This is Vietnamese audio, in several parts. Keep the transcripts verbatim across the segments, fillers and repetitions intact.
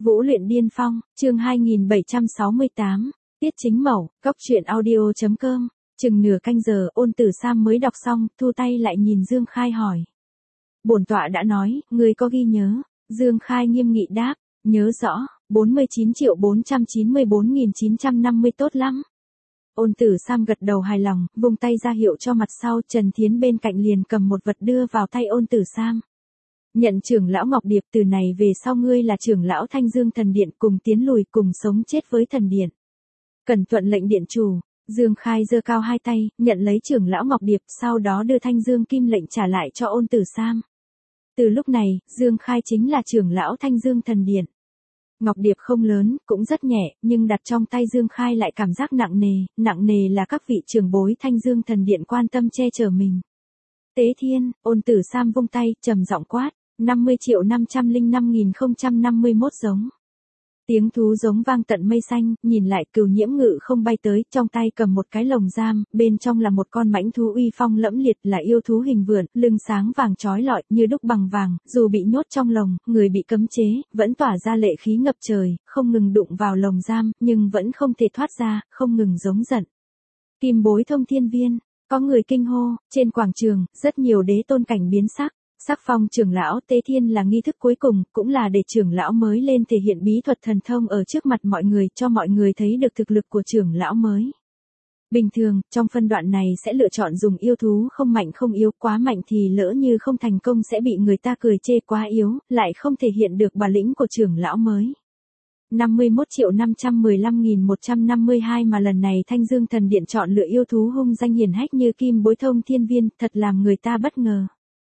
Vũ luyện điên phong, chương hai nghìn bảy trăm sáu mươi tám, Tiết Chính Mẩu, Cốc truyện audio chấm com. Chừng nửa canh giờ, Ôn Tử Sam mới đọc xong, thu tay lại nhìn Dương Khai hỏi. Bổn tọa đã nói, ngươi có ghi nhớ? Dương Khai nghiêm nghị đáp, nhớ rõ, bốn mươi chín triệu bốn trăm chín mươi bốn nghìn chín trăm năm mươi tốt lắm. Ôn Tử Sam gật đầu hài lòng, vung tay ra hiệu cho mặt sau, Trần Thiến bên cạnh liền cầm một vật đưa vào tay Ôn Tử Sam. Nhận trưởng lão Ngọc Điệp, từ này về sau ngươi là trưởng lão Thanh Dương Thần Điện, cùng tiến lùi cùng sống chết với thần điện. Cần tuận lệnh điện chủ. Dương Khai giơ cao hai tay, nhận lấy trưởng lão Ngọc Điệp, sau đó đưa Thanh Dương Kim lệnh trả lại cho Ôn Tử Sam. Từ lúc này, Dương Khai chính là trưởng lão Thanh Dương Thần Điện. Ngọc Điệp không lớn, cũng rất nhẹ, nhưng đặt trong tay Dương Khai lại cảm giác nặng nề, nặng nề là các vị trưởng bối Thanh Dương Thần Điện quan tâm che chở mình. Tế Thiên, Ôn Tử Sam vung tay, trầm giọng quát, năm mươi triệu năm trăm lẻ năm nghìn không trăm năm mươi mốt giống. Tiếng thú giống vang tận mây xanh, nhìn lại Cửu Nhiễm ngự không bay tới, trong tay cầm một cái lồng giam, bên trong là một con mãnh thú uy phong lẫm liệt, là yêu thú hình vượn, lưng sáng vàng chói lọi, như đúc bằng vàng, dù bị nhốt trong lồng, người bị cấm chế, vẫn tỏa ra lệ khí ngập trời, không ngừng đụng vào lồng giam, nhưng vẫn không thể thoát ra, không ngừng giống giận. Kim bối thông thiên viên, có người kinh hô, trên quảng trường, rất nhiều đế tôn cảnh biến sắc. Sắc phong trưởng lão Tế Thiên là nghi thức cuối cùng, cũng là để trưởng lão mới lên thể hiện bí thuật thần thông ở trước mặt mọi người, cho mọi người thấy được thực lực của trưởng lão mới. Bình thường, trong phân đoạn này sẽ lựa chọn dùng yêu thú không mạnh không yếu, quá mạnh thì lỡ như không thành công sẽ bị người ta cười chê quá yếu, lại không thể hiện được bản lĩnh của trưởng lão mới. năm mươi mốt triệu năm trăm mười lăm nghìn một trăm năm mươi hai mà lần này Thanh Dương Thần Điện chọn lựa yêu thú hung danh hiển hách như Kim Bối Thông Thiên Viên, thật làm người ta bất ngờ.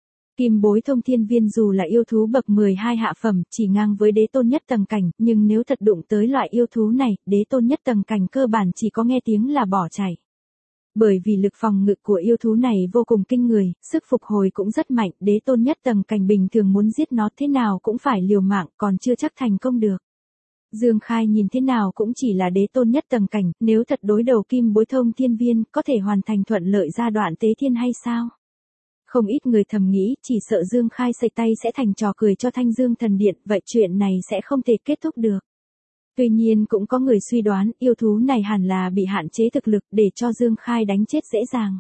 Kim Bối Thông Thiên Viên dù là yêu thú bậc mười hai hạ phẩm, chỉ ngang với đế tôn nhất tầng cảnh, nhưng nếu thật đụng tới loại yêu thú này, đế tôn nhất tầng cảnh cơ bản chỉ có nghe tiếng là bỏ chạy. Bởi vì lực phòng ngự của yêu thú này vô cùng kinh người, sức phục hồi cũng rất mạnh, đế tôn nhất tầng cảnh bình thường muốn giết nó thế nào cũng phải liều mạng, còn chưa chắc thành công được. Dương Khai nhìn thế nào cũng chỉ là đế tôn nhất tầng cảnh, nếu thật đối đầu Kim Bối Thông Thiên Viên, có thể hoàn thành thuận lợi giai đoạn Tế Thiên hay sao? Không ít người thầm nghĩ, chỉ sợ Dương Khai xây tay sẽ thành trò cười cho Thanh Dương Thần Điện, vậy chuyện này sẽ không thể kết thúc được. Tuy nhiên cũng có người suy đoán, yêu thú này hẳn là bị hạn chế thực lực để cho Dương Khai đánh chết dễ dàng.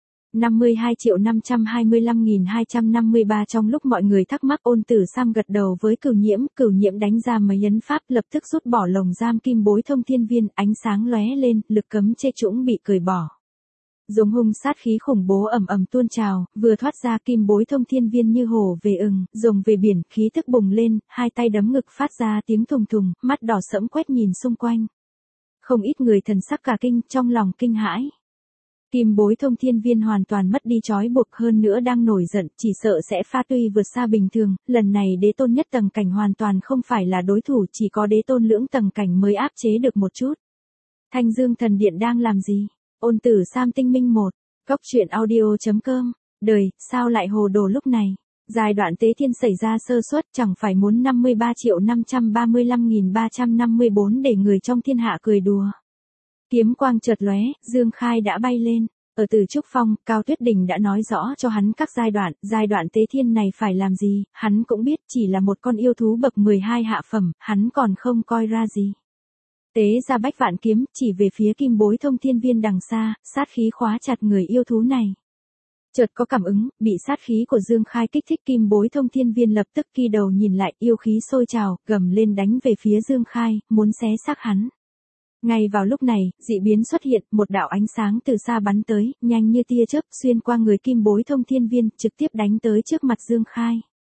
năm mươi hai triệu năm trăm hai mươi lăm nghìn hai trăm năm mươi ba trong lúc mọi người thắc mắc, Ôn Tử Sam gật đầu với Cửu Nhiễm, Cửu Nhiễm đánh ra mấy ấn pháp, lập tức rút bỏ lồng giam Kim Bối Thông Thiên Viên, ánh sáng lóe lên, lực cấm chế trũng bị cởi bỏ. Dùng hung sát khí khủng bố ầm ầm tuôn trào, vừa thoát ra Kim Bối Thông Thiên Viên như hổ về ừng, rồng về biển, khí thức bùng lên, hai tay đấm ngực phát ra tiếng thùng thùng, mắt đỏ sẫm quét nhìn xung quanh. Không ít người thần sắc cả kinh, trong lòng kinh hãi. Kim Bối Thông Thiên Viên hoàn toàn mất đi trói buộc, hơn nữa đang nổi giận, chỉ sợ sẽ pha tuy vượt xa bình thường, lần này đế tôn nhất tầng cảnh hoàn toàn không phải là đối thủ, chỉ có đế tôn lưỡng tầng cảnh mới áp chế được một chút. Thanh Dương Thần Điện đang làm gì? Ôn Tử Sam tinh minh một, Cốc truyện audio chấm com, đời, sao lại hồ đồ lúc này? Giai đoạn Tế Thiên xảy ra sơ suất, chẳng phải muốn năm mươi ba triệu năm trăm ba mươi lăm nghìn ba trăm năm mươi bốn để người trong thiên hạ cười đùa. Kiếm quang chợt lóe, Dương Khai đã bay lên. Ở Từ Trúc Phong, Cao Tuyết Đình đã nói rõ cho hắn các giai đoạn, giai đoạn Tế Thiên này phải làm gì, hắn cũng biết, chỉ là một con yêu thú bậc mười hai hạ phẩm, hắn còn không coi ra gì. Tế ra bách vạn kiếm, chỉ về phía Kim Bối Thông Thiên Viên đằng xa, sát khí khóa chặt người yêu thú này. Chợt có cảm ứng, bị sát khí của Dương Khai kích thích, Kim Bối Thông Thiên Viên lập tức kỳ đầu nhìn lại, yêu khí sôi trào, gầm lên đánh về phía Dương Khai, muốn xé xác hắn. Ngay vào lúc này, dị biến xuất hiện, một đạo ánh sáng từ xa bắn tới, nhanh như tia chớp, xuyên qua người Kim Bối Thông Thiên Viên, trực tiếp đánh tới trước mặt Dương Khai.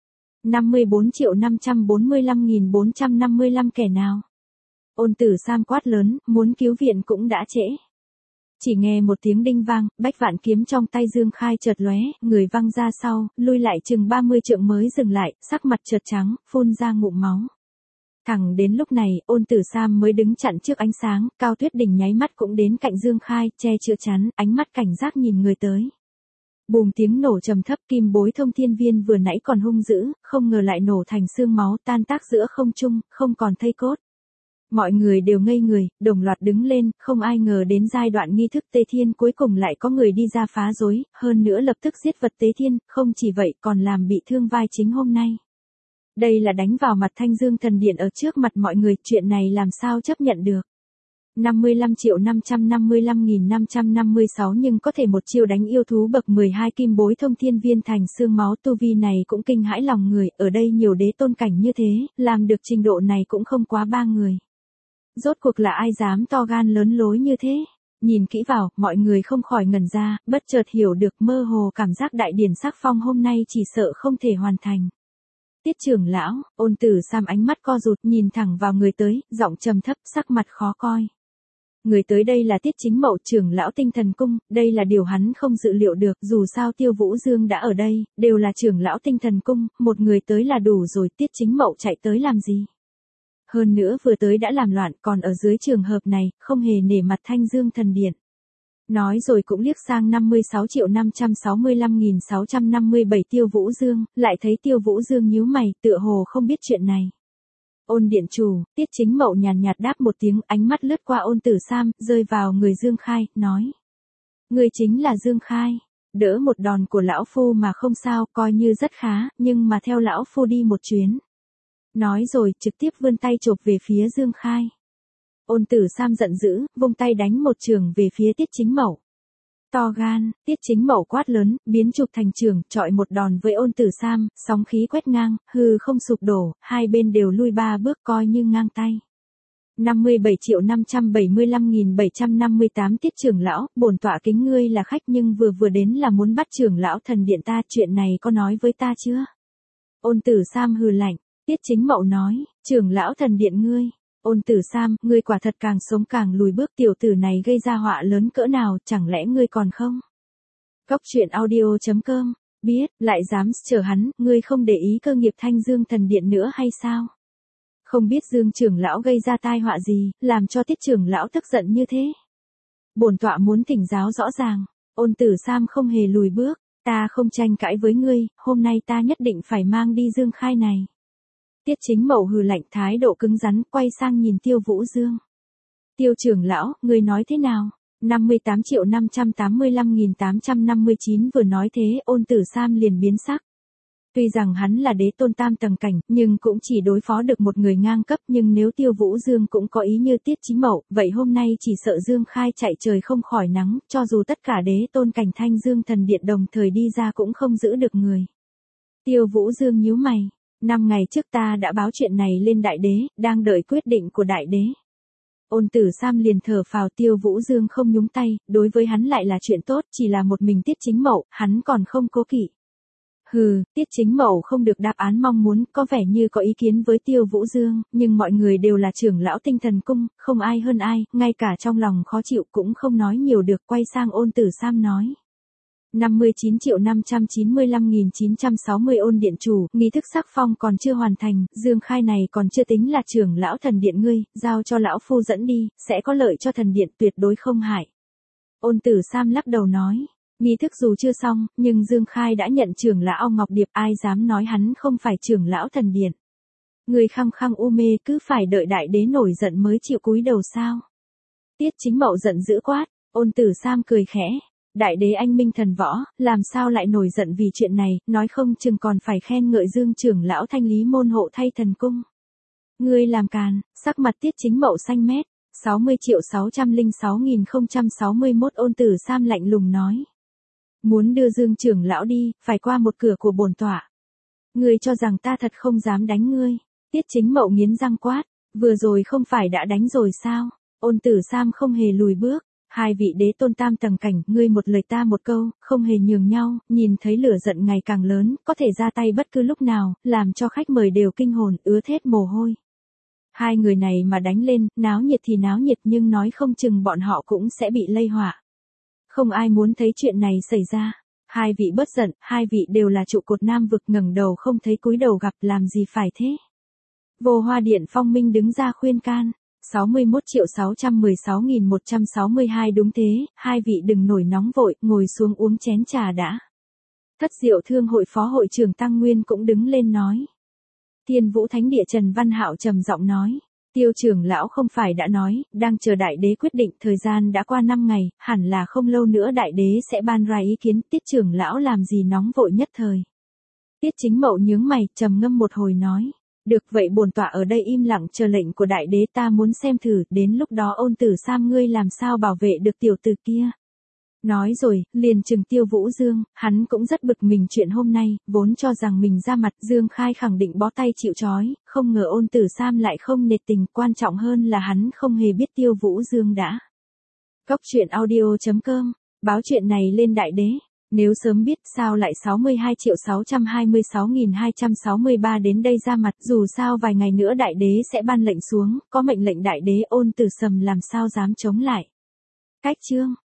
năm mươi bốn triệu năm trăm bốn mươi lăm nghìn bốn trăm năm mươi lăm kẻ nào? Ôn Tử Sam quát lớn, muốn cứu viện cũng đã trễ. Chỉ nghe một tiếng đinh vang, bách vạn kiếm trong tay Dương Khai chợt lóe, người văng ra sau, lui lại chừng ba mươi trượng mới dừng lại, sắc mặt chợt trắng, phun ra ngụm máu. Thẳng đến lúc này, Ôn Tử Sam mới đứng chặn trước ánh sáng, Cao Tuyết Đình nháy mắt cũng đến cạnh Dương Khai, che chở chắn, ánh mắt cảnh giác nhìn người tới. Bùm tiếng nổ trầm thấp, Kim Bối Thông Thiên Viên vừa nãy còn hung dữ, không ngờ lại nổ thành xương máu tan tác giữa không trung, không còn thây cốt. Mọi người đều ngây người, đồng loạt đứng lên, không ai ngờ đến giai đoạn nghi thức Tế Thiên cuối cùng lại có người đi ra phá rối, hơn nữa lập tức giết vật Tế Thiên, không chỉ vậy còn làm bị thương vai chính hôm nay. Đây là đánh vào mặt Thanh Dương Thần Điện ở trước mặt mọi người, chuyện này làm sao chấp nhận được. năm mươi lăm triệu năm trăm năm mươi lăm nghìn năm trăm năm mươi sáu nhưng có thể một chiêu đánh yêu thú bậc mười hai kim bối thông thiên viên thành xương máu, tu vi này cũng kinh hãi lòng người, ở đây nhiều đế tôn cảnh như thế, làm được trình độ này cũng không quá ba người. Rốt cuộc là ai dám to gan lớn lối như thế? Nhìn kỹ vào, mọi người không khỏi ngẩn ra, bất chợt hiểu được, mơ hồ cảm giác đại điển sắc phong hôm nay chỉ sợ không thể hoàn thành. Tiết trưởng lão, Ôn Tử Sam ánh mắt co rụt, nhìn thẳng vào người tới, giọng trầm thấp, sắc mặt khó coi. Người tới đây là Tiết Chính Mậu, trưởng lão Tinh Thần Cung, đây là điều hắn không dự liệu được, dù sao Tiêu Vũ Dương đã ở đây, đều là trưởng lão Tinh Thần Cung, một người tới là đủ rồi, Tiết Chính Mậu chạy tới làm gì? Hơn nữa vừa tới đã làm loạn, còn ở dưới trường hợp này, không hề nể mặt Thanh Dương Thần Điện. Nói rồi cũng liếc sang năm mươi sáu triệu năm trăm sáu mươi lăm nghìn sáu trăm năm mươi bảy Tiêu Vũ Dương, lại thấy Tiêu Vũ Dương nhíu mày, tựa hồ không biết chuyện này. Ôn điện chủ, Tiết Chính Mậu nhàn nhạt đáp một tiếng, ánh mắt lướt qua Ôn Tử Sam, rơi vào người Dương Khai, nói. Người chính là Dương Khai, đỡ một đòn của lão phu mà không sao, coi như rất khá, nhưng mà theo lão phu đi một chuyến. Nói rồi, trực tiếp vươn tay chộp về phía Dương Khai. Ôn Tử Sam giận dữ, vung tay đánh một trường về phía Tiết Chính Mậu. To gan, Tiết Chính Mậu quát lớn, biến trục thành trường, chọi một đòn với Ôn Tử Sam, sóng khí quét ngang, hư không sụp đổ, hai bên đều lui ba bước coi như ngang tay. năm mươi bảy triệu năm trăm bảy mươi lăm nghìn bảy trăm năm mươi tám Tiết trưởng lão, bổn tọa kính ngươi là khách nhưng vừa vừa đến là muốn bắt trưởng lão thần điện ta, chuyện này có nói với ta chưa? Ôn Tử Sam hừ lạnh, Tiết Chính Mậu nói, trưởng lão thần điện ngươi. Ôn Tử Sam, ngươi quả thật càng sống càng lùi bước, tiểu tử này gây ra họa lớn cỡ nào, chẳng lẽ ngươi còn không? Cốc truyện audio chấm com, biết, lại dám chờ hắn, ngươi không để ý cơ nghiệp Thanh Dương Thần Điện nữa hay sao? Không biết Dương trưởng lão gây ra tai họa gì, làm cho Tiết trưởng lão tức giận như thế? Bổn tọa muốn thỉnh giáo rõ ràng. Ôn Tử Sam không hề lùi bước, ta không tranh cãi với ngươi, hôm nay ta nhất định phải mang đi Dương Khai này. Tiết Chính Mậu hừ lạnh, thái độ cứng rắn, quay sang nhìn Tiêu Vũ Dương. Tiêu trưởng lão, ngươi nói thế nào? năm mươi tám triệu năm trăm tám mươi lăm nghìn tám trăm năm mươi chín vừa nói thế, Ôn Tử Sam liền biến sắc. Tuy rằng hắn là đế tôn tam tầng cảnh, nhưng cũng chỉ đối phó được một người ngang cấp, nhưng nếu Tiêu Vũ Dương cũng có ý như Tiết Chính Mậu, vậy hôm nay chỉ sợ Dương Khai chạy trời không khỏi nắng, cho dù tất cả đế tôn cảnh Thanh Dương Thần Điện đồng thời đi ra cũng không giữ được người. Tiêu Vũ Dương nhíu mày. Năm ngày trước ta đã báo chuyện này lên đại đế, đang đợi quyết định của đại đế. Ôn Tử Sam liền thở phào, Tiêu Vũ Dương không nhúng tay, đối với hắn lại là chuyện tốt, chỉ là một mình Tiết Chính Mậu, hắn còn không cố kỵ. Hừ, Tiết Chính Mậu không được đáp án mong muốn, có vẻ như có ý kiến với Tiêu Vũ Dương, nhưng mọi người đều là trưởng lão Tinh Thần Cung, không ai hơn ai, ngay cả trong lòng khó chịu cũng không nói nhiều được, quay sang Ôn Tử Sam nói. năm mươi chín triệu năm trăm chín mươi lăm nghìn chín trăm sáu mươi Ôn điện chủ, nghi thức sắc phong còn chưa hoàn thành, Dương Khai này còn chưa tính là trưởng lão thần điện ngươi, giao cho lão phu dẫn đi, sẽ có lợi cho thần điện, tuyệt đối không hại. Ôn Tử Sam lắc đầu nói, nghi thức dù chưa xong, nhưng Dương Khai đã nhận trưởng lão Ngọc Điệp, ai dám nói hắn không phải trưởng lão thần điện. Người khăng khăng u mê, cứ phải đợi đại đế nổi giận mới chịu cúi đầu sao? Tiết Chính Mậu giận dữ quát. Ôn Tử Sam cười khẽ. Đại đế anh minh thần võ, làm sao lại nổi giận vì chuyện này, nói không chừng còn phải khen ngợi Dương trưởng lão thanh lý môn hộ thay thần cung. Ngươi làm càn, sắc mặt Tiết Chính Mậu xanh mét. sáu mươi triệu sáu trăm lẻ sáu nghìn không trăm sáu mươi mốt Ôn Tử Sam lạnh lùng nói. Muốn đưa Dương trưởng lão đi, phải qua một cửa của bổn tọa. Ngươi cho rằng ta thật không dám đánh ngươi. Tiết Chính Mậu nghiến răng quát, vừa rồi không phải đã đánh rồi sao? Ôn Tử Sam không hề lùi bước. Hai vị đế tôn tam tầng cảnh, ngươi một lời ta một câu, không hề nhường nhau, nhìn thấy lửa giận ngày càng lớn, có thể ra tay bất cứ lúc nào, làm cho khách mời đều kinh hồn, ứa thét mồ hôi. Hai người này mà đánh lên, náo nhiệt thì náo nhiệt nhưng nói không chừng bọn họ cũng sẽ bị lây họa. Không ai muốn thấy chuyện này xảy ra. Hai vị bớt giận, hai vị đều là trụ cột Nam vực, ngẩng đầu không thấy cúi đầu gặp, làm gì phải thế. Vô Hoa Điện Phong Minh đứng ra khuyên can. sáu mươi mốt triệu sáu trăm mười sáu nghìn một trăm sáu mươi hai đúng thế, hai vị đừng nổi nóng vội, ngồi xuống uống chén trà đã. Thất Diệu Thương hội phó hội trưởng Tăng Nguyên cũng đứng lên nói. Thiên Vũ Thánh Địa Trần Văn Hạo trầm giọng nói. Tiêu trưởng lão không phải đã nói, đang chờ đại đế quyết định, thời gian đã qua năm ngày, hẳn là không lâu nữa đại đế sẽ ban ra ý kiến, Tiết trưởng lão làm gì nóng vội nhất thời. Tiết Chính Mậu nhướng mày, trầm ngâm một hồi nói. Được vậy bổn tọa ở đây im lặng chờ lệnh của đại đế, ta muốn xem thử, đến lúc đó Ôn Tử Sam ngươi làm sao bảo vệ được tiểu tử kia. Nói rồi, liền trừng Tiêu Vũ Dương, hắn cũng rất bực mình chuyện hôm nay, vốn cho rằng mình ra mặt, Dương Khai khẳng định bó tay chịu trói, không ngờ Ôn Tử Sam lại không nể tình, quan trọng hơn là hắn không hề biết Tiêu Vũ Dương đã. Cốc truyện audio chấm com, báo chuyện này lên đại đế. Nếu sớm biết sao lại sáu mươi hai triệu sáu trăm hai mươi sáu nghìn hai trăm sáu mươi ba đến đây ra mặt, dù sao vài ngày nữa đại đế sẽ ban lệnh xuống, có mệnh lệnh đại đế Ôn Tử Sầm làm sao dám chống lại. Cách chương